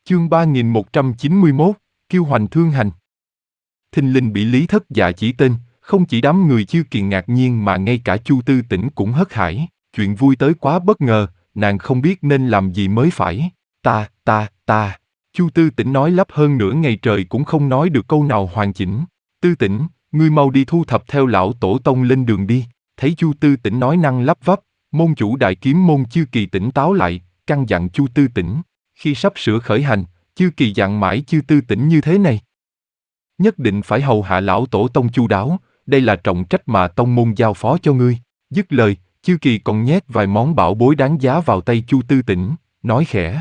Chương 3191, Kiêu Hoành Thương Hành. Thình lình bị Lý Thất Dạ chỉ tên, không chỉ đám người Chiêu Kỳ ngạc nhiên mà ngay cả Chu Tư Tĩnh cũng hớt hải, chuyện vui tới quá bất ngờ, nàng không biết nên làm gì mới phải. Ta. Chu Tư Tĩnh nói lắp hơn nửa ngày trời cũng không nói được câu nào hoàn chỉnh. Tư Tĩnh, ngươi mau đi thu thập theo lão tổ tông lên đường đi. Thấy Chu Tư Tĩnh nói năng lắp vắp, môn chủ Đại Kiếm môn Chiêu Kỳ tỉnh táo lại, căn dặn Chu Tư Tĩnh. Khi sắp sửa khởi hành, Chiêu Kỳ dặn mãi Chu Tư Tĩnh như thế này: nhất định phải hầu hạ lão tổ tông chu đáo, đây là trọng trách mà tông môn giao phó cho ngươi. Dứt lời, Chiêu Kỳ còn nhét vài món bảo bối đáng giá vào tay Chu Tư Tĩnh, nói khẽ: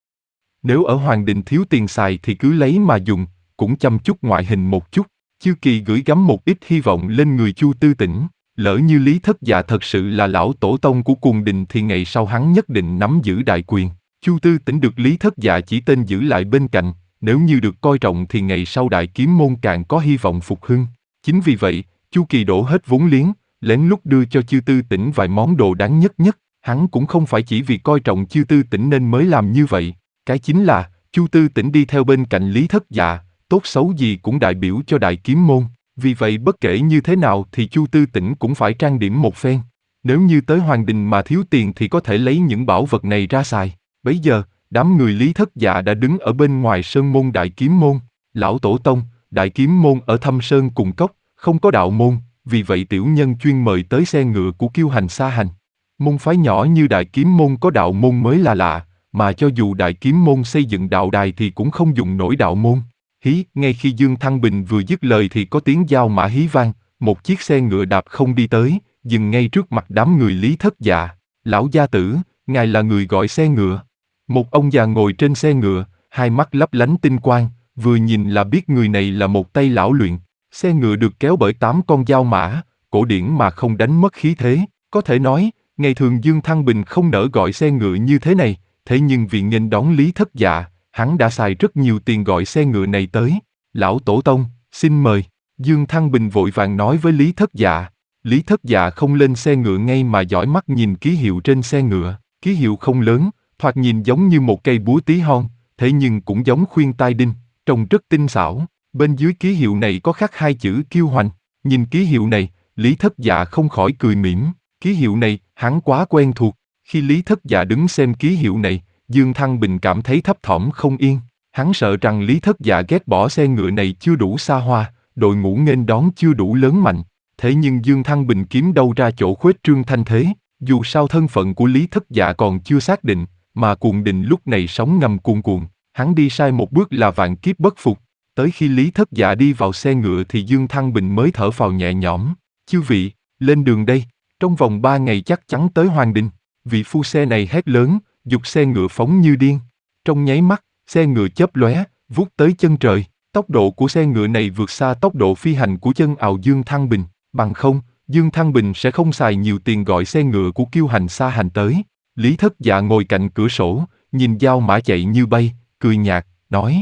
nếu ở Hoàng Đình thiếu tiền xài thì cứ lấy mà dùng, cũng chăm chút ngoại hình một chút. Chiêu Kỳ gửi gắm một ít hy vọng lên người Chu Tư Tĩnh, lỡ như Lý Thất Dạ thật sự là lão tổ tông của Cuồng Đình thì ngày sau hắn nhất định nắm giữ đại quyền. Chu Tư Tĩnh được Lý Thất Dạ chỉ tên giữ lại bên cạnh, nếu như được coi trọng thì ngày sau Đại Kiếm môn càng có hy vọng phục hưng. Chính vì vậy, Chu Kỳ đổ hết vốn liếng, lén lút đưa cho Chu Tư Tĩnh vài món đồ đáng nhất. Hắn cũng không phải chỉ vì coi trọng Chu Tư Tĩnh nên mới làm như vậy. Cái chính là, Chu Tư Tĩnh đi theo bên cạnh Lý Thất Dạ, tốt xấu gì cũng đại biểu cho Đại Kiếm môn. Vì vậy bất kể như thế nào thì Chu Tư Tĩnh cũng phải trang điểm một phen. Nếu như tới Hoàng Đình mà thiếu tiền thì có thể lấy những bảo vật này ra xài. Bấy giờ, đám người Lý Thất Dạ đã đứng ở bên ngoài sơn môn Đại Kiếm môn. Lão tổ tông, Đại Kiếm môn ở Thâm Sơn cùng cốc, không có đạo môn, vì vậy tiểu nhân chuyên mời tới xe ngựa của Kiêu Hành xa hành. Môn phái nhỏ như Đại Kiếm môn có đạo môn mới là lạ, mà cho dù Đại Kiếm môn xây dựng đạo đài thì cũng không dùng nổi đạo môn. Hí, ngay khi Dương Thăng Bình vừa dứt lời thì có tiếng dao mã hí vang, một chiếc xe ngựa đạp không đi tới, dừng ngay trước mặt đám người Lý Thất Dạ. Lão gia tử, ngài là người gọi xe ngựa. Một ông già ngồi trên xe ngựa, hai mắt lấp lánh tinh quang, vừa nhìn là biết người này là một tay lão luyện. Xe ngựa được kéo bởi 8 con dao mã, cổ điển mà không đánh mất khí thế. Có thể nói, ngày thường Dương Thăng Bình không nỡ gọi xe ngựa như thế này, thế nhưng vì nghênh đón Lý Thất Dạ, hắn đã xài rất nhiều tiền gọi xe ngựa này tới. Lão tổ tông, xin mời. Dương Thăng Bình vội vàng nói với Lý Thất Dạ. Lý Thất Dạ không lên xe ngựa ngay mà dõi mắt nhìn ký hiệu trên xe ngựa. Ký hiệu không lớn, thoạt nhìn giống như một cây búa tí hon, thế nhưng cũng giống khuyên tai đinh, trông rất tinh xảo. Bên dưới ký hiệu này có khắc hai chữ Kiêu Hoành. Nhìn ký hiệu này, Lý Thất Dạ không khỏi cười mỉm. Ký hiệu này, hắn quá quen thuộc. Khi Lý Thất Dạ đứng xem ký hiệu này, Dương Thăng Bình cảm thấy thấp thỏm không yên. Hắn sợ rằng Lý Thất Dạ ghét bỏ xe ngựa này chưa đủ xa hoa, đội ngũ nghênh đón chưa đủ lớn mạnh. Thế nhưng Dương Thăng Bình kiếm đâu ra chỗ khuếch trương thanh thế, dù sao thân phận của Lý Thất Dạ còn chưa xác định, mà Cuồng Đình lúc này sóng ngầm cuồn cuộn, hắn đi sai một bước là vạn kiếp bất phục. Tới khi Lý Thất Dạ đi vào xe ngựa thì Dương Thăng Bình mới thở phào nhẹ nhõm. Chư vị, lên đường đây, trong vòng 3 ngày chắc chắn tới Hoàng Đình. Vị phu xe này hét lớn, giục xe ngựa phóng như điên. Trong nháy mắt, xe ngựa chớp lóe, vút tới chân trời. Tốc độ của xe ngựa này vượt xa tốc độ phi hành của chân ào Dương Thăng Bình. Bằng không, Dương Thăng Bình sẽ không xài nhiều tiền gọi xe ngựa của Kiêu Hành xa hành tới. Lý Thất Dạ ngồi cạnh cửa sổ, nhìn dao mã chạy như bay, cười nhạt, nói: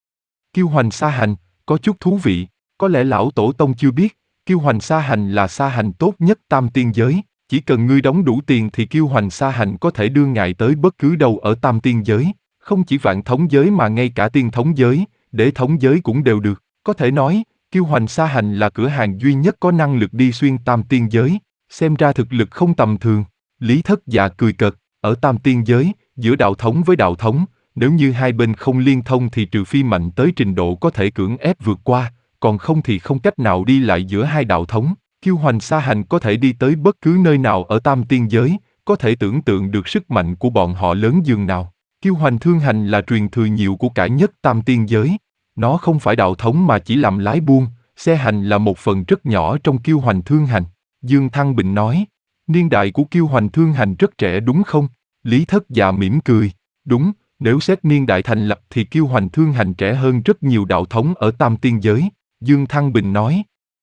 Kiêu Hoành xa hành, có chút thú vị. Có lẽ lão tổ tông chưa biết, Kiêu Hoành xa hành là xa hành tốt nhất Tam Tiên giới. Chỉ cần ngươi đóng đủ tiền thì Kiêu Hoành xa hành có thể đưa ngài tới bất cứ đâu ở Tam Tiên giới. Không chỉ Vạn Thống giới mà ngay cả Tiên Thống giới, Đế Thống giới cũng đều được. Có thể nói, Kiêu Hoành xa hành là cửa hàng duy nhất có năng lực đi xuyên Tam Tiên giới. Xem ra thực lực không tầm thường. Lý Thất Dạ cười cợt, ở Tam Tiên giới, giữa đạo thống với đạo thống, nếu như hai bên không liên thông thì trừ phi mạnh tới trình độ có thể cưỡng ép vượt qua, còn không thì không cách nào đi lại giữa hai đạo thống. Kiêu Hoành xa hành có thể đi tới bất cứ nơi nào ở Tam Tiên giới, có thể tưởng tượng được sức mạnh của bọn họ lớn dường nào. Kiêu Hoành thương hành là truyền thừa nhiều của cải nhất Tam Tiên giới. Nó không phải đạo thống mà chỉ làm lái buôn, xe hành là một phần rất nhỏ trong Kiêu Hoành thương hành. Dương Thăng Bình nói: niên đại của Kiêu Hoành thương hành rất trẻ đúng không? Lý Thất Dạ mỉm cười: đúng, nếu xét niên đại thành lập thì Kiêu Hoành thương hành trẻ hơn rất nhiều đạo thống ở Tam Tiên giới. Dương Thăng Bình nói: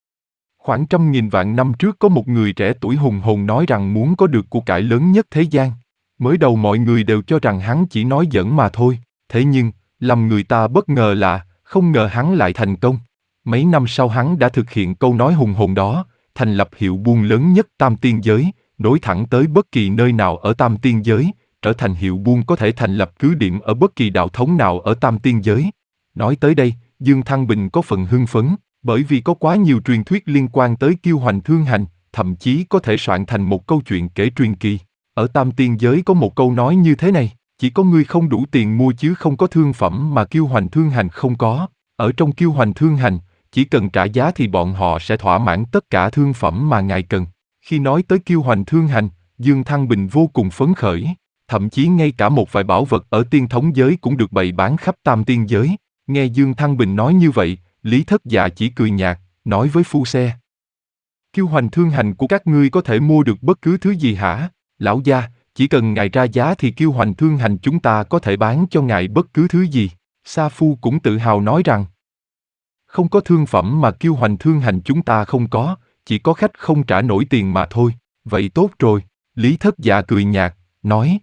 khoảng 100.000 vạn năm trước có một người trẻ tuổi hùng hồn nói rằng muốn có được của cải lớn nhất thế gian. Mới đầu mọi người đều cho rằng hắn chỉ nói giỡn mà thôi, thế nhưng, làm người ta bất ngờ là, không ngờ hắn lại thành công. Mấy năm sau hắn đã thực hiện câu nói hùng hồn đó, thành lập hiệu buôn lớn nhất Tam Tiên giới, nối thẳng tới bất kỳ nơi nào ở Tam Tiên giới, trở thành hiệu buôn có thể thành lập cứ điểm ở bất kỳ đạo thống nào ở Tam Tiên giới. Nói tới đây, Dương Thăng Bình có phần hưng phấn, bởi vì có quá nhiều truyền thuyết liên quan tới Kiêu Hoành Thương Hành, thậm chí có thể soạn thành một câu chuyện kể truyền kỳ. Ở Tam Tiên giới có một câu nói như thế này, chỉ có ngươi không đủ tiền mua chứ không có thương phẩm mà Kiêu Hoành Thương Hành không có. Ở trong Kiêu Hoành Thương Hành, chỉ cần trả giá thì bọn họ sẽ thỏa mãn tất cả thương phẩm mà ngài cần. Khi nói tới Kiêu Hoành Thương Hành, Dương Thăng Bình vô cùng phấn khởi, thậm chí ngay cả một vài bảo vật ở tiên thống giới cũng được bày bán khắp Tam Tiên giới. Nghe Dương Thăng Bình nói như vậy, Lý Thất Dạ chỉ cười nhạt, nói với phu xe. Kiêu Hoành Thương Hành của các ngươi có thể mua được bất cứ thứ gì hả? Lão gia, chỉ cần ngài ra giá thì Kiêu Hoành Thương Hành chúng ta có thể bán cho ngài bất cứ thứ gì. Sa Phu cũng tự hào nói rằng, không có thương phẩm mà Kiêu Hoành Thương Hành chúng ta không có, chỉ có khách không trả nổi tiền mà thôi. Vậy tốt rồi, Lý Thất Dạ cười nhạt, nói.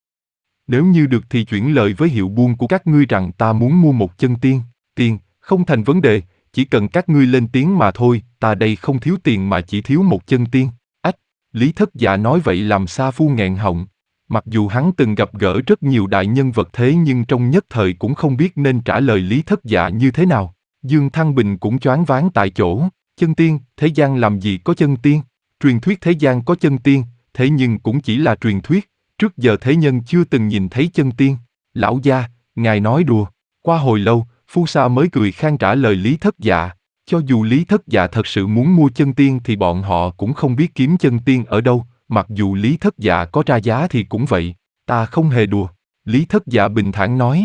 Nếu như được thì chuyển lời với hiệu buôn của các ngươi rằng ta muốn mua một chân tiên. Tiền, không thành vấn đề, chỉ cần các ngươi lên tiếng mà thôi, ta đây không thiếu tiền mà chỉ thiếu một chân tiên. Ách, Lý Thất Dạ nói vậy làm Sa Phu nghẹn họng. Mặc dù hắn từng gặp gỡ rất nhiều đại nhân vật thế nhưng trong nhất thời cũng không biết nên trả lời Lý Thất Dạ như thế nào. Dương Thăng Bình cũng choáng váng tại chỗ, chân tiên, thế gian làm gì có chân tiên? Truyền thuyết thế gian có chân tiên, thế nhưng cũng chỉ là truyền thuyết, trước giờ thế nhân chưa từng nhìn thấy chân tiên. Lão gia, ngài nói đùa. Qua hồi lâu, Phu Sa mới cười khan trả lời Lý Thất Dạ. Cho dù Lý Thất Dạ thật sự muốn mua chân tiên thì bọn họ cũng không biết kiếm chân tiên ở đâu, mặc dù Lý Thất Dạ có ra giá thì cũng vậy. Ta không hề đùa. Lý Thất Dạ bình thản nói.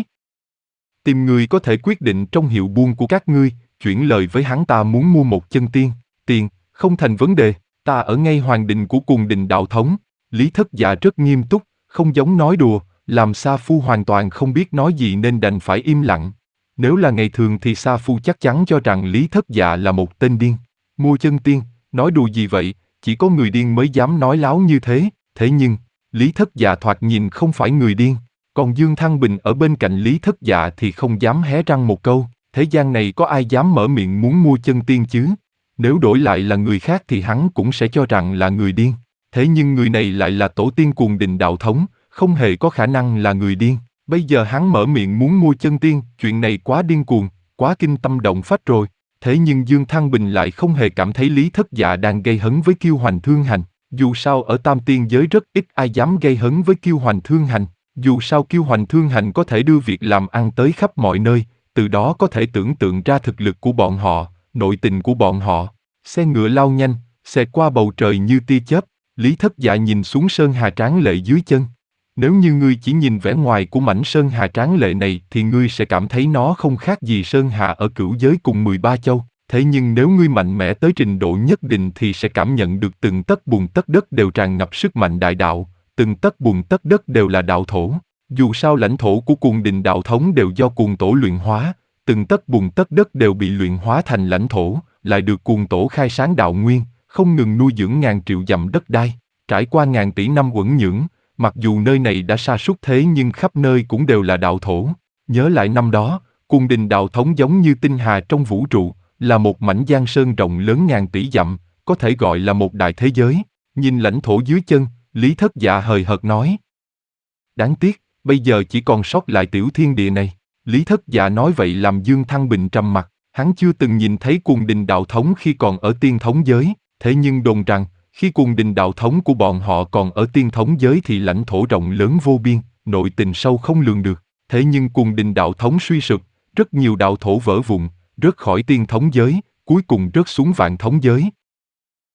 Tìm người có thể quyết định trong hiệu buôn của các ngươi, chuyển lời với hắn ta muốn mua một chân tiên. Tiền, không thành vấn đề, ta ở ngay hoàng đình của Cuồng Đình đạo thống. Lý Thất Dạ rất nghiêm túc, không giống nói đùa, làm Sa Phu hoàn toàn không biết nói gì nên đành phải im lặng. Nếu là ngày thường thì Sa Phu chắc chắn cho rằng Lý Thất Dạ là một tên điên. Mua chân tiên, nói đùa gì vậy, chỉ có người điên mới dám nói láo như thế. Thế nhưng, Lý Thất Dạ thoạt nhìn không phải người điên, còn Dương Thăng Bình ở bên cạnh Lý Thất Dạ thì không dám hé răng một câu. Thế gian này có ai dám mở miệng muốn mua chân tiên chứ? Nếu đổi lại là người khác thì hắn cũng sẽ cho rằng là người điên. Thế nhưng người này lại là tổ tiên Cuồng Đình đạo thống, không hề có khả năng là người điên. Bây giờ hắn mở miệng muốn mua chân tiên, chuyện này quá điên cuồng, quá kinh tâm động phách rồi. Thế nhưng Dương Thăng Bình lại không hề cảm thấy Lý Thất Dạ đang gây hấn với Kiêu Hoành Thương Hành. Dù sao ở Tam Tiên giới rất ít ai dám gây hấn với Kiêu Hoành Thương Hành. Dù sao Kiêu Hoành Thương Hành có thể đưa việc làm ăn tới khắp mọi nơi, từ đó có thể tưởng tượng ra thực lực của bọn họ, nội tình của bọn họ. Xe ngựa lao nhanh, xẹt qua bầu trời như tia chớp. Lý Thất Dạ nhìn xuống sơn hà tráng lệ dưới chân. Nếu như ngươi chỉ nhìn vẻ ngoài của mảnh sơn hà tráng lệ này thì ngươi sẽ cảm thấy nó không khác gì sơn hà ở cửu giới cùng 13 châu. Thế nhưng nếu ngươi mạnh mẽ tới trình độ nhất định thì sẽ cảm nhận được từng tấc bùn tấc đất đều tràn ngập sức mạnh đại đạo, từng tấc bùn tấc đất đều là đạo thổ. Dù sao lãnh thổ của Cuồng Đình đạo thống đều do Cuồng Tổ luyện hóa, từng tấc bùn tấc đất đều bị luyện hóa thành lãnh thổ, lại được Cuồng Tổ khai sáng đạo nguyên, không ngừng nuôi dưỡng ngàn triệu dặm đất đai. Trải qua ngàn tỷ năm uẩn nhưỡng, mặc dù nơi này đã sa sút thế nhưng khắp nơi cũng đều là đạo thổ. Nhớ lại năm đó, Cuồng Đình đạo thống giống như tinh hà trong vũ trụ, là một mảnh giang sơn rộng lớn ngàn tỷ dặm, có thể gọi là một đại thế giới. Nhìn lãnh thổ dưới chân, Lý Thất Dạ hời hợt nói. Đáng tiếc, bây giờ chỉ còn sót lại tiểu thiên địa này. Lý Thất Dạ nói vậy làm Dương Thăng Bình trầm mặt, hắn chưa từng nhìn thấy Cuồng Đình đạo thống khi còn ở tiên thống giới, thế nhưng đồn rằng, khi Cuồng Đình đạo thống của bọn họ còn ở tiên thống giới thì lãnh thổ rộng lớn vô biên, nội tình sâu không lường được. Thế nhưng Cuồng Đình đạo thống suy sụp, rất nhiều đạo thổ vỡ vụn, rớt khỏi tiên thống giới, cuối cùng rớt xuống vạn thống giới,